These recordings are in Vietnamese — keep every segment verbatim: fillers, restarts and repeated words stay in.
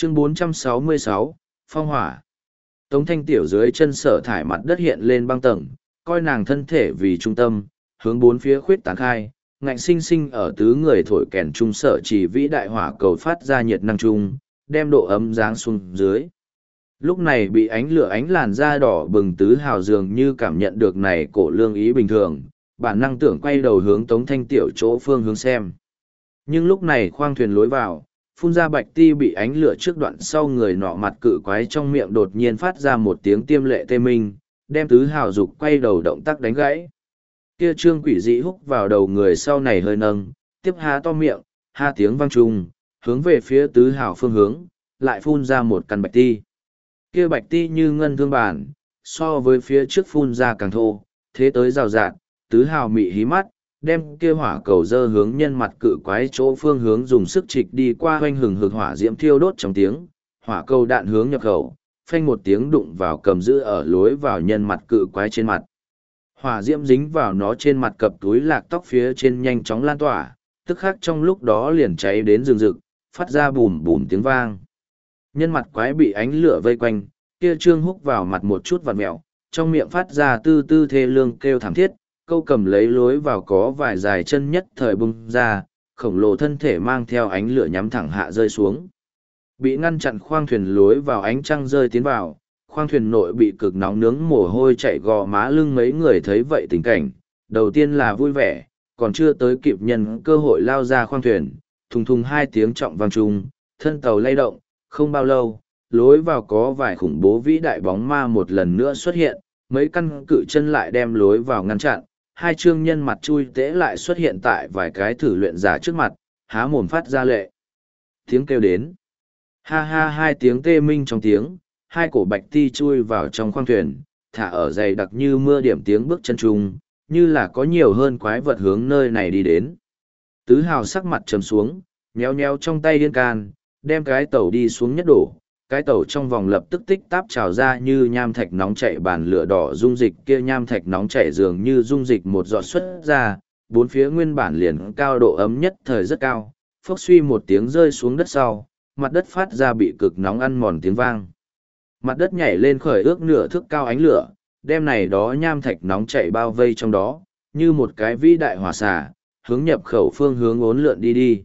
Chương bốn trăm sáu mươi sáu, Phong hỏa. Tống Thanh Tiểu dưới chân Sở Thải mặt đất hiện lên băng tầng, coi nàng thân thể vì trung tâm, hướng bốn phía khuyết tán khai, ngạnh sinh sinh ở tứ người thổi kèn trung Sở Chỉ vĩ đại hỏa cầu phát ra nhiệt năng trung, đem độ ấm giáng xuống dưới. Lúc này bị ánh lửa ánh làn da đỏ bừng tứ hào dường như cảm nhận được này cổ lương ý bình thường, bản năng tưởng quay đầu hướng Tống Thanh Tiểu chỗ phương hướng xem. Nhưng lúc này khoang thuyền lối vào, phun ra bạch ti bị ánh lửa trước đoạn sau người nọ mặt cự quái trong miệng đột nhiên phát ra một tiếng tiêm lệ tê minh, đem tứ hào dục quay đầu động tác đánh gãy. Kia trương quỷ dị húc vào đầu người sau này hơi nâng, tiếp há to miệng, ha tiếng vang trùng, hướng về phía tứ hào phương hướng, lại phun ra một căn bạch ti. Kia bạch ti như ngân thương bản, so với phía trước phun ra càng thô, thế tới rào rạt, tứ hào mị hí mắt, đem kia hỏa cầu dơ hướng nhân mặt cự quái chỗ phương hướng dùng sức trịch đi qua hoanh hừng hực hỏa diễm thiêu đốt trong tiếng, hỏa cầu đạn hướng nhập khẩu, phanh một tiếng đụng vào cầm giữ ở lối vào nhân mặt cự quái trên mặt. Hỏa diễm dính vào nó trên mặt cặp túi lạc tóc phía trên nhanh chóng lan tỏa, tức khắc trong lúc đó liền cháy đến rừng rực, phát ra bùm bùm tiếng vang. Nhân mặt quái bị ánh lửa vây quanh, kia trương húc vào mặt một chút vặt mẹo, trong miệng phát ra tư tư thê lương kêu thảm thiết, câu cầm lấy lối vào có vài dài chân nhất thời bung ra, khổng lồ thân thể mang theo ánh lửa nhắm thẳng hạ rơi xuống. Bị ngăn chặn khoang thuyền lối vào ánh trăng rơi tiến vào, khoang thuyền nội bị cực nóng nướng mồ hôi chạy gò má lưng mấy người thấy vậy tình cảnh, đầu tiên là vui vẻ, còn chưa tới kịp nhân cơ hội lao ra khoang thuyền, thùng thùng hai tiếng trọng vang trung, thân tàu lay động, không bao lâu, lối vào có vài khủng bố vĩ đại bóng ma một lần nữa xuất hiện, mấy căn cự chân lại đem lối vào ngăn chặn, hai chương nhân mặt chui tễ lại xuất hiện tại vài cái thử luyện giả trước mặt, há mồm phát ra lệ. Tiếng kêu đến. Ha ha hai tiếng tê minh trong tiếng, hai cổ bạch ti chui vào trong khoang thuyền, thả ở dày đặc như mưa điểm tiếng bước chân trung, như là có nhiều hơn quái vật hướng nơi này đi đến. Tứ hào sắc mặt trầm xuống, nhéo nhéo trong tay điên can, đem cái tàu đi xuống nhất đổ. Cái tàu trong vòng lập tức tích táp trào ra như nham thạch nóng chảy bàn lửa đỏ dung dịch kia nham thạch nóng chảy dường như dung dịch một giọt xuất ra, bốn phía nguyên bản liền cao độ ấm nhất thời rất cao, phốc suy một tiếng rơi xuống đất sau, mặt đất phát ra bị cực nóng ăn mòn tiếng vang. Mặt đất nhảy lên khởi ước nửa thước cao ánh lửa, đem này đó nham thạch nóng chảy bao vây trong đó, như một cái vĩ đại hỏa xả, hướng nhập khẩu phương hướng uốn lượn đi đi.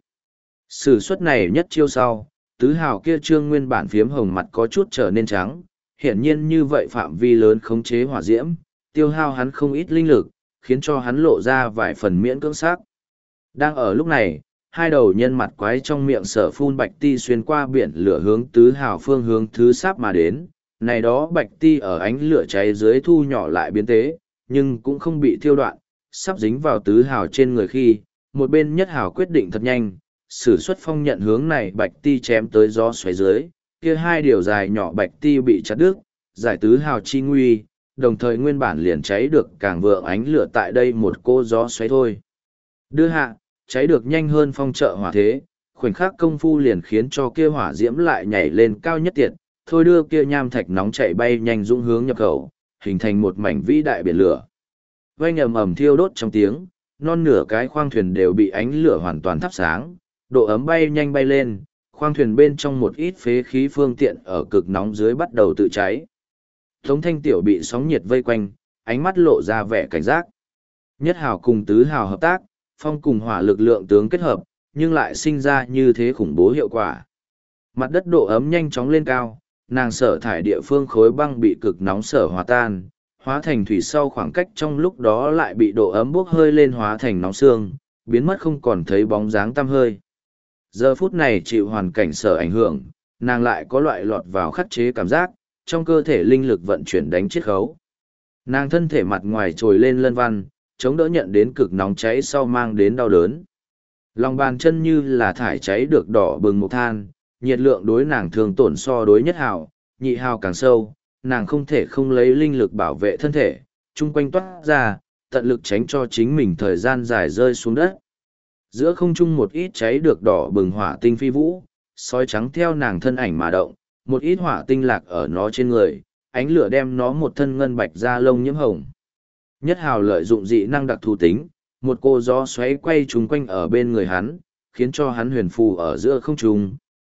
Sử xuất này nhất chiêu sau, tứ hào kia trương nguyên bản phiếm hồng mặt có chút trở nên trắng, hiển nhiên như vậy phạm vi lớn khống chế hỏa diễm, tiêu hao hắn không ít linh lực, khiến cho hắn lộ ra vài phần miễn cưỡng sắc. Đang ở lúc này, hai đầu nhân mặt quái trong miệng sở phun bạch ti xuyên qua biển lửa hướng tứ hào phương hướng thứ sáp mà đến, này đó bạch ti ở ánh lửa cháy dưới thu nhỏ lại biến tế, nhưng cũng không bị thiêu đoạn, sắp dính vào tứ hào trên người khi, một bên nhất hào quyết định thật nhanh, sử xuất phong nhận hướng này bạch ti chém tới gió xoáy dưới, kia hai điều dài nhỏ bạch ti bị chặt đứt, giải tứ hào chi nguy, đồng thời nguyên bản liền cháy được càng vượng ánh lửa tại đây một cô gió xoáy thôi. Đưa hạ, cháy được nhanh hơn phong trợ hỏa thế, khoảnh khắc công phu liền khiến cho kia hỏa diễm lại nhảy lên cao nhất tiệt, thôi đưa kia nham thạch nóng chạy bay nhanh dũng hướng nhập khẩu, hình thành một mảnh vĩ đại biển lửa. Vang ầm ầm thiêu đốt trong tiếng, non nửa cái khoang thuyền đều bị ánh lửa hoàn toàn thắp sáng, độ ấm bay nhanh bay lên, khoang thuyền bên trong một ít phế khí phương tiện ở cực nóng dưới bắt đầu tự cháy. Tống Thanh Tiểu bị sóng nhiệt vây quanh, ánh mắt lộ ra vẻ cảnh giác. Nhất hào cùng tứ hào hợp tác, phong cùng hỏa lực lượng tướng kết hợp, nhưng lại sinh ra như thế khủng bố hiệu quả. Mặt đất độ ấm nhanh chóng lên cao, nàng sở thải địa phương khối băng bị cực nóng sở hòa tan, hóa thành thủy sau khoảng cách trong lúc đó lại bị độ ấm bốc hơi lên hóa thành nóng xương, biến mất không còn thấy bóng dáng tăm hơi. Giờ phút này chịu hoàn cảnh sở ảnh hưởng, nàng lại có loại lọt vào khắc chế cảm giác, trong cơ thể linh lực vận chuyển đánh chiết khấu. Nàng thân thể mặt ngoài trồi lên lân văn, chống đỡ nhận đến cực nóng cháy sau mang đến đau đớn. Lòng bàn chân như là thải cháy được đỏ bừng một than, nhiệt lượng đối nàng thường tổn so đối nhất hào, nhị hào càng sâu, nàng không thể không lấy linh lực bảo vệ thân thể, chung quanh toát ra, tận lực tránh cho chính mình thời gian dài rơi xuống đất. Giữa không trung một ít cháy được đỏ bừng hỏa tinh phi vũ, sói trắng theo nàng thân ảnh mà động, một ít hỏa tinh lạc ở nó trên người, ánh lửa đem nó một thân ngân bạch da lông nhiễm hồng. Nhất hào lợi dụng dị năng đặc thù tính, một cô gió xoáy quay trúng quanh ở bên người hắn, khiến cho hắn huyền phù ở giữa không trung,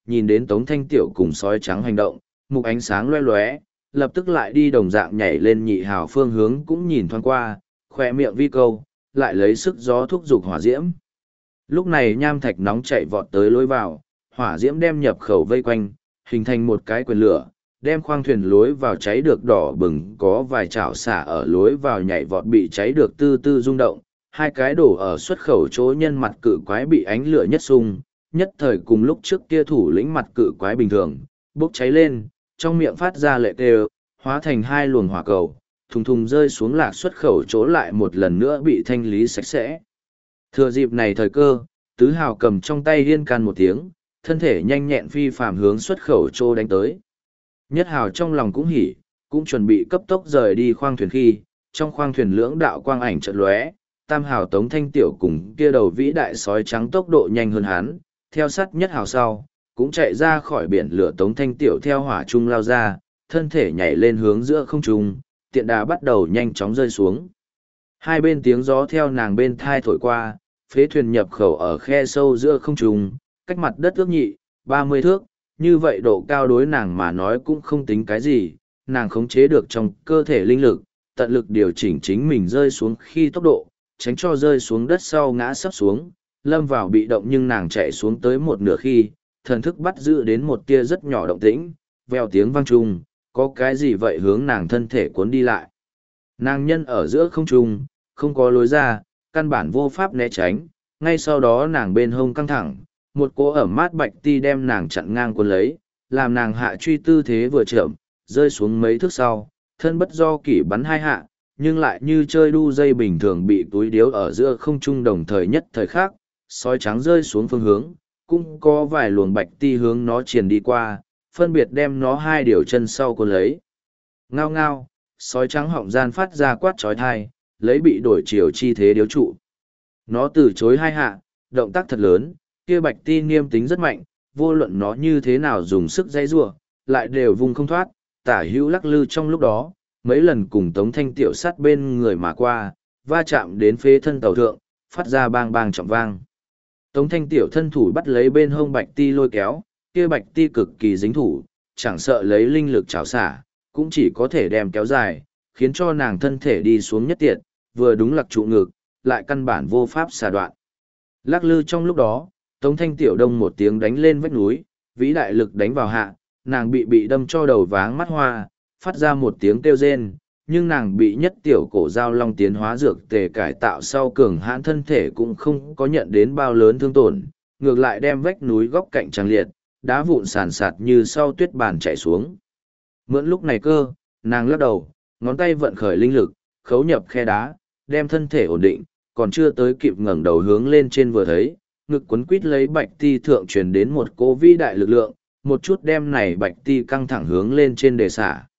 nhìn đến Tống Thanh Tiểu cùng sói trắng hành động, mục ánh sáng loe loé, lập tức lại đi đồng dạng nhảy lên nhị hào phương hướng cũng nhìn thoáng qua, khỏe miệng vi câu, lại lấy sức gió thúc giục hỏa diễm. Lúc này nham thạch nóng chạy vọt tới lối vào, hỏa diễm đem nhập khẩu vây quanh, hình thành một cái quyền lửa, đem khoang thuyền lối vào cháy được đỏ bừng, có vài chảo xả ở lối vào nhảy vọt bị cháy được tư tư rung động, hai cái đổ ở xuất khẩu chỗ nhân mặt cự quái bị ánh lửa nhất sung, nhất thời cùng lúc trước kia thủ lĩnh mặt cự quái bình thường, bốc cháy lên, trong miệng phát ra lệ kêu, hóa thành hai luồng hỏa cầu, thùng thùng rơi xuống lạc xuất khẩu chỗ lại một lần nữa bị thanh lý sạch sẽ. Thừa dịp này thời cơ, tứ hào cầm trong tay hiên can một tiếng, thân thể nhanh nhẹn phi phàm hướng xuất khẩu chỗ đánh tới. Nhất hào trong lòng cũng hỉ, cũng chuẩn bị cấp tốc rời đi khoang thuyền khi, trong khoang thuyền lưỡng đạo quang ảnh chợt lóe, tam hào Tống Thanh Tiểu cùng kia đầu vĩ đại sói trắng tốc độ nhanh hơn hắn, theo sát nhất hào sau, cũng chạy ra khỏi biển lửa. Tống Thanh Tiểu theo hỏa trung lao ra, thân thể nhảy lên hướng giữa không trung, tiện đà bắt đầu nhanh chóng rơi xuống. Hai bên tiếng gió theo nàng bên thai thổi qua, phế thuyền nhập khẩu ở khe sâu giữa không trung, cách mặt đất ước nhị, ba mươi thước, như vậy độ cao đối nàng mà nói cũng không tính cái gì, nàng khống chế được trong cơ thể linh lực, tận lực điều chỉnh chính mình rơi xuống khi tốc độ, tránh cho rơi xuống đất sau ngã sấp xuống, lâm vào bị động. Nhưng nàng chạy xuống tới một nửa khi, thần thức bắt giữ đến một tia rất nhỏ động tĩnh, vèo tiếng vang trung, có cái gì vậy hướng nàng thân thể cuốn đi lại. Nàng nhân ở giữa không trung, không có lối ra, căn bản vô pháp né tránh, ngay sau đó nàng bên hông căng thẳng, một cỗ ẩm mát bạch ti đem nàng chặn ngang cuốn lấy, làm nàng hạ truy tư thế vừa chậm, rơi xuống mấy thước sau, thân bất do kỷ bắn hai hạ, nhưng lại như chơi đu dây bình thường bị túi điếu ở giữa không trung đồng thời nhất thời khác, sói trắng rơi xuống phương hướng, cũng có vài luồng bạch ti hướng nó triền đi qua, phân biệt đem nó hai điều chân sau cuốn lấy. Ngao ngao, sói trắng họng gian phát ra quát trói thai, lấy bị đổi chiều chi thế điếu trụ. Nó từ chối hai hạ, động tác thật lớn, kia bạch ti niêm tính rất mạnh, vô luận nó như thế nào dùng sức dây rua, lại đều vùng không thoát, tả hữu lắc lư trong lúc đó, mấy lần cùng Tống Thanh Tiểu sát bên người mà qua, va chạm đến phế thân tàu thượng, phát ra bang bang trọng vang. Tống Thanh Tiểu thân thủ bắt lấy bên hông bạch ti lôi kéo, kia bạch ti cực kỳ dính thủ, chẳng sợ lấy linh lực chảo xả, cũng chỉ có thể đem kéo dài, khiến cho nàng thân thể đi xuống nhất tiệt, vừa đúng lặc trụ ngực, lại căn bản vô pháp xả đoạn. Lắc lư trong lúc đó, Tống Thanh Tiểu đông một tiếng đánh lên vách núi, vĩ đại lực đánh vào hạ, nàng bị bị đâm cho đầu váng mắt hoa, phát ra một tiếng kêu rên, nhưng nàng bị nhất tiểu cổ dao long tiến hóa dược tề cải tạo sau cường hãn thân thể cũng không có nhận đến bao lớn thương tổn, ngược lại đem vách núi góc cạnh trăng liệt, đá vụn sàn sạt như sau tuyết bàn chạy xuống. Mượn lúc này cơ, nàng lắc đầu, ngón tay vận khởi linh lực, khấu nhập khe đá, đem thân thể ổn định, còn chưa tới kịp ngẩng đầu hướng lên trên vừa thấy, ngực quấn quít lấy bạch ti thượng truyền đến một cô vĩ đại lực lượng, một chút đem này bạch ti căng thẳng hướng lên trên đề xả,